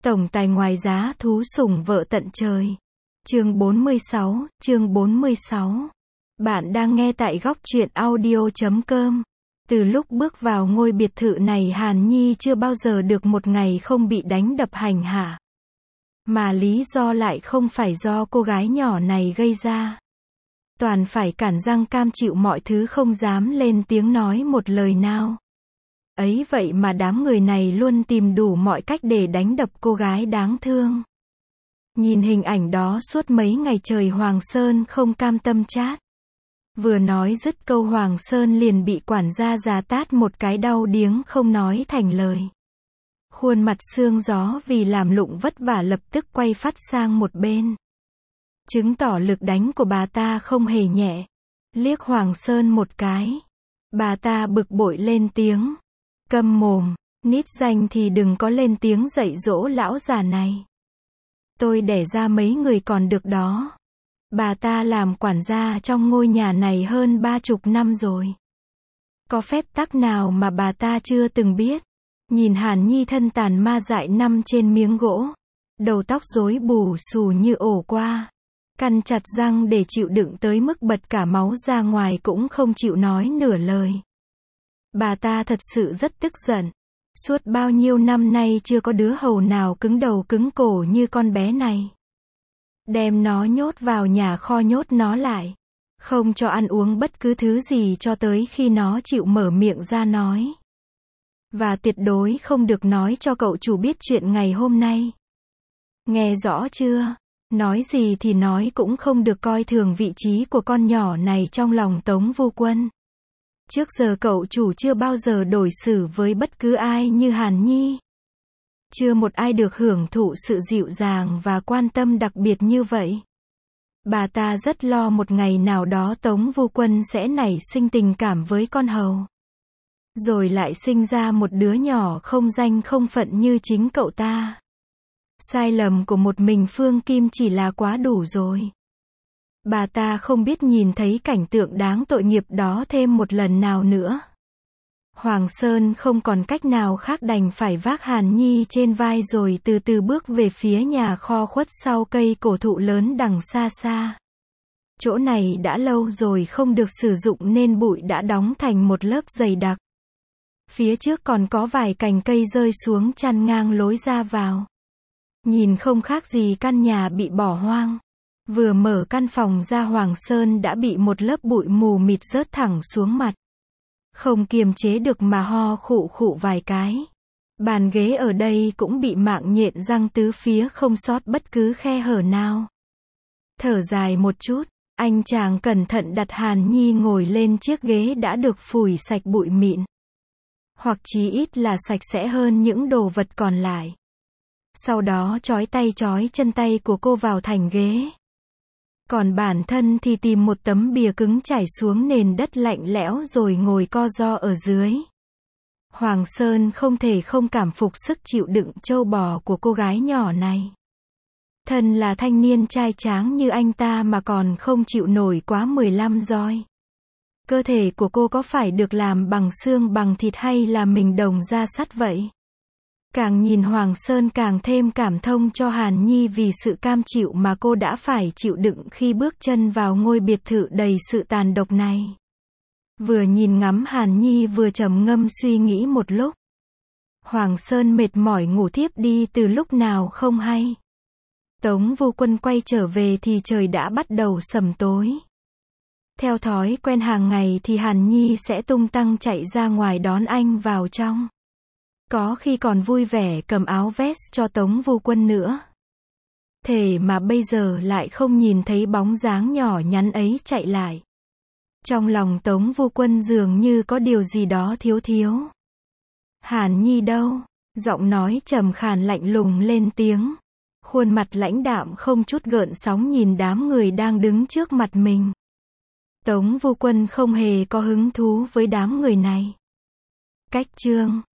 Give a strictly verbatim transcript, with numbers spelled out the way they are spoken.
Tổng tài ngoài giá thú sủng vợ tận trời. Chương bốn mươi sáu, chương bốn mươi sáu. Bạn đang nghe tại góc truyện audio chấm com. Từ lúc bước vào ngôi biệt thự này, Hàn Nhi chưa bao giờ được một ngày không bị đánh đập hành hạ. Mà lý do lại không phải do cô gái nhỏ này gây ra. Toàn phải cản răng cam chịu mọi thứ, không dám lên tiếng nói một lời nào. Ấy vậy mà đám người này luôn tìm đủ mọi cách để đánh đập cô gái đáng thương. Nhìn hình ảnh đó suốt mấy ngày trời, Hoàng Sơn không cam tâm chát. Vừa nói dứt câu, Hoàng Sơn liền bị quản gia già tát một cái đau điếng không nói thành lời. Khuôn mặt sương gió vì làm lụng vất vả lập tức quay phát sang một bên. Chứng tỏ lực đánh của bà ta không hề nhẹ. Liếc Hoàng Sơn một cái, bà ta bực bội lên tiếng. Câm mồm, nít danh thì đừng có lên tiếng dạy dỗ lão già này. Tôi đẻ ra mấy người còn được đó. Bà ta làm quản gia trong ngôi nhà này hơn ba chục năm rồi. Có phép tắc nào mà bà ta chưa từng biết. Nhìn Hàn Nhi thân tàn ma dại nằm trên miếng gỗ, đầu tóc rối bù xù như ổ qua, căn chặt răng để chịu đựng tới mức bật cả máu ra ngoài cũng không chịu nói nửa lời. Bà ta thật sự rất tức giận. Suốt bao nhiêu năm nay chưa có đứa hầu nào cứng đầu cứng cổ như con bé này. Đem nó nhốt vào nhà kho, nhốt nó lại. Không cho ăn uống bất cứ thứ gì cho tới khi nó chịu mở miệng ra nói. Và tuyệt đối không được nói cho cậu chủ biết chuyện ngày hôm nay. Nghe rõ chưa? Nói gì thì nói, cũng không được coi thường vị trí của con nhỏ này trong lòng Tống Vu Quân. Trước giờ cậu chủ chưa bao giờ đối xử với bất cứ ai như Hàn Nhi. Chưa một ai được hưởng thụ sự dịu dàng và quan tâm đặc biệt như vậy. Bà ta rất lo một ngày nào đó Tống Vu Quân sẽ nảy sinh tình cảm với con hầu. Rồi lại sinh ra một đứa nhỏ không danh không phận như chính cậu ta. Sai lầm của một mình Phương Kim chỉ là quá đủ rồi. Bà ta không biết nhìn thấy cảnh tượng đáng tội nghiệp đó thêm một lần nào nữa. Hoàng Sơn không còn cách nào khác, đành phải vác Hàn Nhi trên vai rồi từ từ bước về phía nhà kho khuất sau cây cổ thụ lớn đằng xa xa. Chỗ này đã lâu rồi không được sử dụng nên bụi đã đóng thành một lớp dày đặc. Phía trước còn có vài cành cây rơi xuống chắn ngang lối ra vào. Nhìn không khác gì căn nhà bị bỏ hoang. Vừa mở căn phòng ra, Hoàng Sơn đã bị một lớp bụi mù mịt rớt thẳng xuống mặt. Không kiềm chế được mà ho khụ khụ vài cái. Bàn ghế ở đây cũng bị mạng nhện răng tứ phía, không sót bất cứ khe hở nào. Thở dài một chút, anh chàng cẩn thận đặt Hàn Nhi ngồi lên chiếc ghế đã được phủi sạch bụi mịn. Hoặc chí ít là sạch sẽ hơn những đồ vật còn lại. Sau đó trói tay trói chân tay của cô vào thành ghế. Còn bản thân thì tìm một tấm bìa cứng trải xuống nền đất lạnh lẽo rồi ngồi co ro ở dưới. Hoàng Sơn không thể không cảm phục sức chịu đựng trâu bò của cô gái nhỏ này. Thân là thanh niên trai tráng như anh ta mà còn không chịu nổi quá mười lăm roi. Cơ thể của cô có phải được làm bằng xương bằng thịt hay là mình đồng da sắt vậy? Càng nhìn Hoàng Sơn càng thêm cảm thông cho Hàn Nhi vì sự cam chịu mà cô đã phải chịu đựng khi bước chân vào ngôi biệt thự đầy sự tàn độc này. Vừa nhìn ngắm Hàn Nhi vừa trầm ngâm suy nghĩ một lúc. Hoàng Sơn mệt mỏi ngủ thiếp đi từ lúc nào không hay. Tống Vu Quân quay trở về thì trời đã bắt đầu sầm tối. Theo thói quen hàng ngày thì Hàn Nhi sẽ tung tăng chạy ra ngoài đón anh vào trong. Có khi còn vui vẻ cầm áo vest cho Tống Vu Quân nữa. Thế mà bây giờ lại không nhìn thấy bóng dáng nhỏ nhắn ấy chạy lại. Trong lòng Tống Vu Quân dường như có điều gì đó thiếu thiếu. Hàn Nhi đâu? Giọng nói trầm khàn lạnh lùng lên tiếng. Khuôn mặt lãnh đạm không chút gợn sóng nhìn đám người đang đứng trước mặt mình. Tống Vu Quân không hề có hứng thú với đám người này. Cách chương